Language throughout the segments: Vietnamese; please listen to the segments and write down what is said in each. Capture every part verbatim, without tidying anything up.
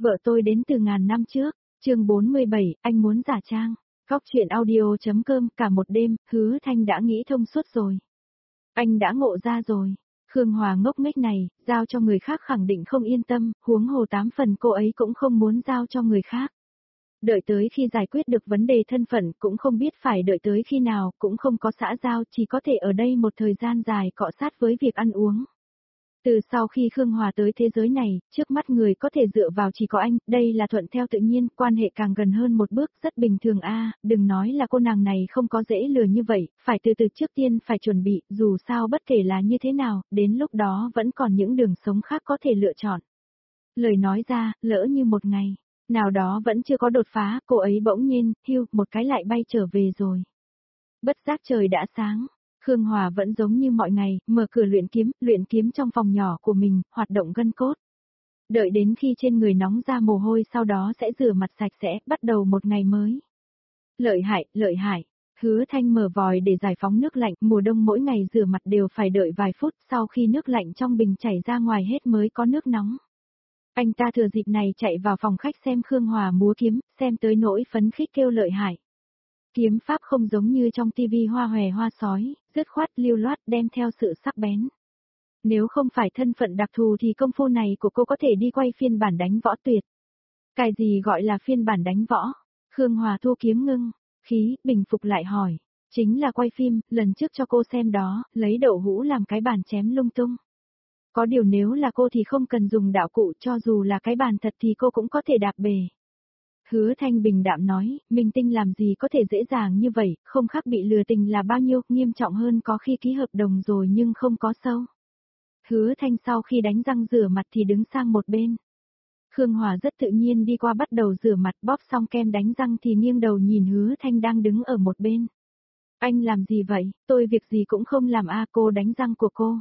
Vợ tôi đến từ ngàn năm trước, chương bốn mươi bảy, anh muốn giả trang. Góc chuyện audio.com cả một đêm, Hứa Thanh đã nghĩ thông suốt rồi. Anh đã ngộ ra rồi. Khương Hòa ngốc nghếch này, giao cho người khác khẳng định không yên tâm, huống hồ tám phần cô ấy cũng không muốn giao cho người khác. Đợi tới khi giải quyết được vấn đề thân phận cũng không biết phải đợi tới khi nào, cũng không có xã giao, chỉ có thể ở đây một thời gian dài cọ sát với việc ăn uống. Từ sau khi Khương Hòa tới thế giới này, trước mắt người có thể dựa vào chỉ có anh, đây là thuận theo tự nhiên, quan hệ càng gần hơn một bước, rất bình thường a. Đừng nói là cô nàng này không có dễ lừa như vậy, phải từ từ trước tiên phải chuẩn bị, dù sao bất kể là như thế nào, đến lúc đó vẫn còn những đường sống khác có thể lựa chọn. Lời nói ra, lỡ như một ngày nào đó vẫn chưa có đột phá, cô ấy bỗng nhiên, hưu, một cái lại bay trở về rồi. Bất giác trời đã sáng. Khương Hòa vẫn giống như mọi ngày, mở cửa luyện kiếm, luyện kiếm trong phòng nhỏ của mình, hoạt động gân cốt. Đợi đến khi trên người nóng ra mồ hôi sau đó sẽ rửa mặt sạch sẽ, bắt đầu một ngày mới. Lợi hại, lợi hại. Hứa Thanh mở vòi để giải phóng nước lạnh, mùa đông mỗi ngày rửa mặt đều phải đợi vài phút, sau khi nước lạnh trong bình chảy ra ngoài hết mới có nước nóng. Anh ta thừa dịp này chạy vào phòng khách xem Khương Hòa múa kiếm, xem tới nỗi phấn khích kêu lợi hại. Kiếm pháp không giống như trong tivi hoa hòe hoa sói, dứt khoát lưu loát đem theo sự sắc bén. Nếu không phải thân phận đặc thù thì công phu này của cô có thể đi quay phiên bản đánh võ tuyệt. Cái gì gọi là phiên bản đánh võ? Khương Hòa thu kiếm ngưng, khí, bình phục lại hỏi. Chính là quay phim, lần trước cho cô xem đó, lấy đậu hũ làm cái bàn chém lung tung. Có điều nếu là cô thì không cần dùng đạo cụ, cho dù là cái bàn thật thì cô cũng có thể đạp bề. Hứa Thanh bình đạm nói, minh tinh làm gì có thể dễ dàng như vậy, không khác bị lừa tình là bao nhiêu, nghiêm trọng hơn có khi ký hợp đồng rồi nhưng không có sâu. Hứa Thanh sau khi đánh răng rửa mặt thì đứng sang một bên. Khương Hòa rất tự nhiên đi qua bắt đầu rửa mặt, bóp xong kem đánh răng thì nghiêng đầu nhìn Hứa Thanh đang đứng ở một bên. Anh làm gì vậy, tôi việc gì cũng không làm a. Cô đánh răng của cô.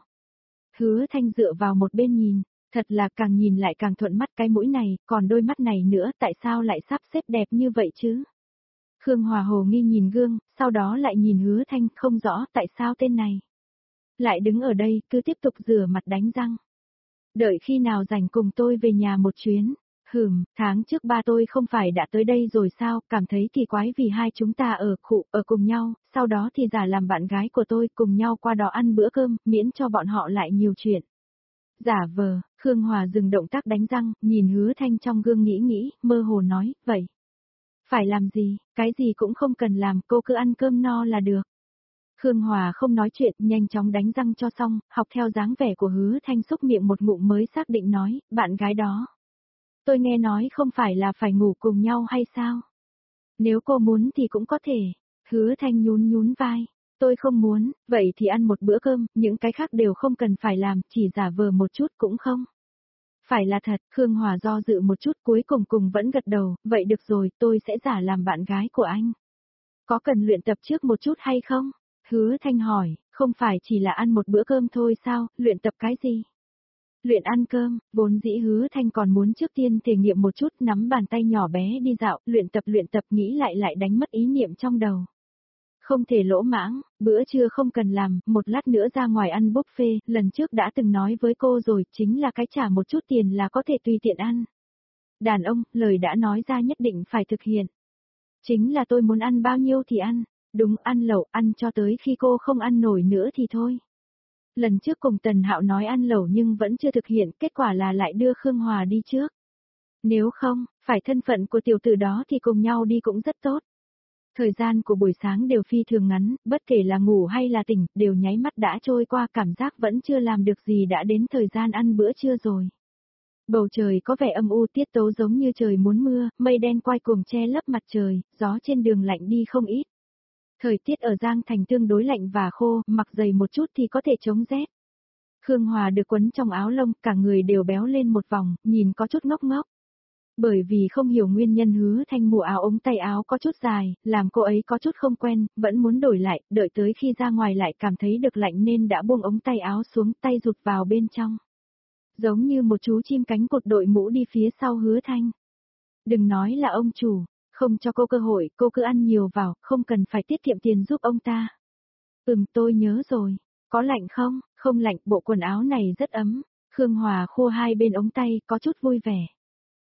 Hứa Thanh dựa vào một bên nhìn. Thật là càng nhìn lại càng thuận mắt, cái mũi này, còn đôi mắt này nữa, tại sao lại sắp xếp đẹp như vậy chứ? Khương Hòa hồ nghi nhìn gương, sau đó lại nhìn Hứa Thanh, không rõ tại sao tên này lại đứng ở đây, cứ tiếp tục rửa mặt đánh răng. Đợi khi nào rảnh cùng tôi về nhà một chuyến. Hừm, tháng trước ba tôi không phải đã tới đây rồi sao, cảm thấy kỳ quái vì hai chúng ta ở khụ, ở cùng nhau, sau đó thì giả làm bạn gái của tôi, cùng nhau qua đó ăn bữa cơm, miễn cho bọn họ lại nhiều chuyện. Giả vờ, Khương Hòa dừng động tác đánh răng, nhìn Hứa Thanh trong gương nghĩ nghĩ, mơ hồ nói, vậy. Phải làm gì, cái gì cũng không cần làm, cô cứ ăn cơm no là được. Khương Hòa không nói chuyện, nhanh chóng đánh răng cho xong, học theo dáng vẻ của Hứa Thanh xúc miệng một ngụm mới xác định nói, bạn gái đó. Tôi nghe nói không phải là phải ngủ cùng nhau hay sao? Nếu cô muốn thì cũng có thể. Hứa Thanh nhún nhún vai. Tôi không muốn, vậy thì ăn một bữa cơm, những cái khác đều không cần phải làm, chỉ giả vờ một chút cũng không. Phải là thật, Khương Hòa do dự một chút cuối cùng cùng vẫn gật đầu, vậy được rồi, tôi sẽ giả làm bạn gái của anh. Có cần luyện tập trước một chút hay không? Hứa Thanh hỏi, không phải chỉ là ăn một bữa cơm thôi sao, luyện tập cái gì? Luyện ăn cơm, vốn dĩ Hứa Thanh còn muốn trước tiên thể nghiệm một chút, nắm bàn tay nhỏ bé đi dạo, luyện tập luyện tập nghĩ lại lại đánh mất ý niệm trong đầu. Không thể lỗ mãng, bữa trưa không cần làm, một lát nữa ra ngoài ăn buffet, lần trước đã từng nói với cô rồi, chính là cái trả một chút tiền là có thể tùy tiện ăn. Đàn ông, lời đã nói ra nhất định phải thực hiện. Chính là tôi muốn ăn bao nhiêu thì ăn, đúng ăn lẩu, ăn cho tới khi cô không ăn nổi nữa thì thôi. Lần trước cùng Tần Hạo nói ăn lẩu nhưng vẫn chưa thực hiện, kết quả là lại đưa Khương Hòa đi trước. Nếu không, phải thân phận của tiểu tử đó thì cùng nhau đi cũng rất tốt. Thời gian của buổi sáng đều phi thường ngắn, bất kể là ngủ hay là tỉnh, đều nháy mắt đã trôi qua, cảm giác vẫn chưa làm được gì đã đến thời gian ăn bữa trưa rồi. Bầu trời có vẻ âm u, tiết tấu giống như trời muốn mưa, mây đen quay cuồng che lấp mặt trời, gió trên đường lạnh đi không ít. Thời tiết ở Giang Thành tương đối lạnh và khô, mặc dày một chút thì có thể chống rét. Khương Hòa được quấn trong áo lông, cả người đều béo lên một vòng, nhìn có chút ngốc ngốc. Bởi vì không hiểu nguyên nhân Hứa Thanh mua áo ống tay áo có chút dài, làm cô ấy có chút không quen, vẫn muốn đổi lại, đợi tới khi ra ngoài lại cảm thấy được lạnh nên đã buông ống tay áo xuống, tay rụt vào bên trong. Giống như một chú chim cánh cụt đội mũ đi phía sau Hứa Thanh. Đừng nói là ông chủ, không cho cô cơ hội, cô cứ ăn nhiều vào, không cần phải tiết kiệm tiền giúp ông ta. Ừm, tôi nhớ rồi, có lạnh không? Không lạnh, bộ quần áo này rất ấm. Khương Hòa khô hai bên ống tay, có chút vui vẻ.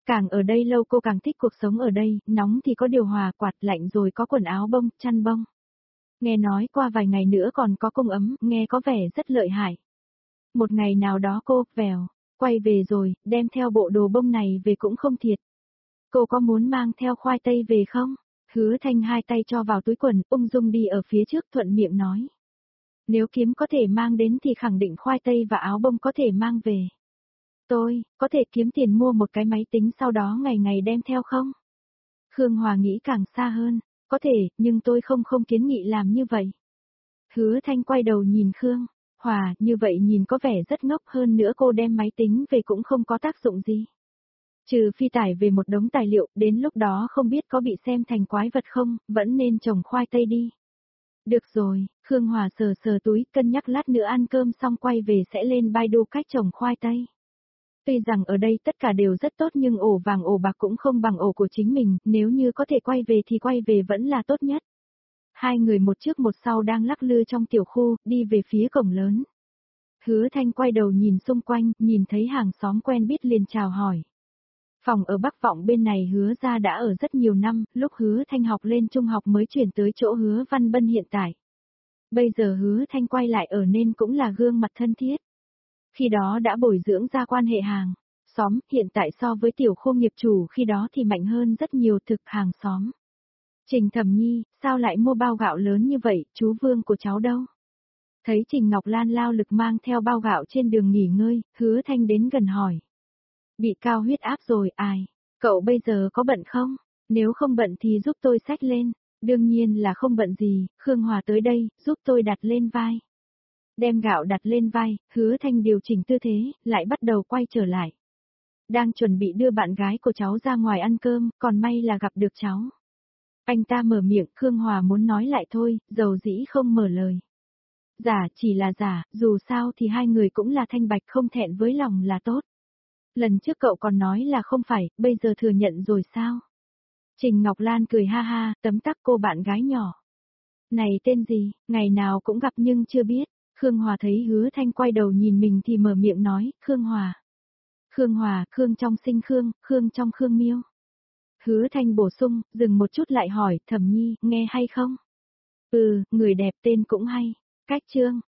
Càng ở đây lâu cô càng thích cuộc sống ở đây, nóng thì có điều hòa, quạt, lạnh rồi có quần áo bông, chăn bông. Nghe nói qua vài ngày nữa còn có cung ấm, nghe có vẻ rất lợi hại. Một ngày nào đó cô, vèo, quay về rồi, đem theo bộ đồ bông này về cũng không thiệt. Cô có muốn mang theo khoai tây về không? Hứa Thanh hai tay cho vào túi quần, ung dung đi ở phía trước thuận miệng nói. Nếu kiếm có thể mang đến thì khẳng định khoai tây và áo bông có thể mang về. Tôi, có thể kiếm tiền mua một cái máy tính sau đó ngày ngày đem theo không? Khương Hòa nghĩ càng xa hơn, có thể, nhưng tôi không không kiến nghị làm như vậy. Hứa Thanh quay đầu nhìn Khương Hòa, như vậy nhìn có vẻ rất ngốc, hơn nữa cô đem máy tính về cũng không có tác dụng gì. Trừ phi tải về một đống tài liệu, đến lúc đó không biết có bị xem thành quái vật không, vẫn nên trồng khoai tây đi. Được rồi, Khương Hòa sờ sờ túi, cân nhắc lát nữa ăn cơm xong quay về sẽ lên Baidu cách trồng khoai tây. Tuy rằng ở đây tất cả đều rất tốt nhưng ổ vàng ổ bạc cũng không bằng ổ của chính mình, nếu như có thể quay về thì quay về vẫn là tốt nhất. Hai người một trước một sau đang lắc lư trong tiểu khu, đi về phía cổng lớn. Hứa Thanh quay đầu nhìn xung quanh, nhìn thấy hàng xóm quen biết liền chào hỏi. Phòng ở Bắc Vọng bên này Hứa ra đã ở rất nhiều năm, lúc Hứa Thanh học lên trung học mới chuyển tới chỗ Hứa Văn Bân hiện tại. Bây giờ Hứa Thanh quay lại ở nên cũng là gương mặt thân thiết. Khi đó đã bồi dưỡng ra quan hệ hàng xóm, hiện tại so với tiểu khu nghiệp chủ khi đó thì mạnh hơn rất nhiều thực hàng xóm. Trình Thẩm Nhi, sao lại mua bao gạo lớn như vậy, chú Vương của cháu đâu? Thấy Trình Ngọc Lan lao lực mang theo bao gạo trên đường nghỉ ngơi, Hứa Thanh đến gần hỏi. Bị cao huyết áp rồi, ai? Cậu bây giờ có bận không? Nếu không bận thì giúp tôi xách lên. Đương nhiên là không bận gì, Khương Hòa tới đây, giúp tôi đặt lên vai. Đem gạo đặt lên vai, Hứa Thanh điều chỉnh tư thế, lại bắt đầu quay trở lại. Đang chuẩn bị đưa bạn gái của cháu ra ngoài ăn cơm, còn may là gặp được cháu. Anh ta mở miệng, Khương Hòa muốn nói lại thôi, dầu dĩ không mở lời. Giả chỉ là giả, dù sao thì hai người cũng là thanh bạch, không thẹn với lòng là tốt. Lần trước cậu còn nói là không phải, bây giờ thừa nhận rồi sao? Trình Ngọc Lan cười ha ha, tấm tắc cô bạn gái nhỏ. Này tên gì, ngày nào cũng gặp nhưng chưa biết. Khương Hòa thấy Hứa Thanh quay đầu nhìn mình thì mở miệng nói, Khương Hòa. Khương Hòa, Khương trong sinh Khương, Khương trong Khương Miêu. Hứa Thanh bổ sung, dừng một chút lại hỏi, Thẩm Nhi, nghe hay không? Ừ, người đẹp tên cũng hay. Cách chương.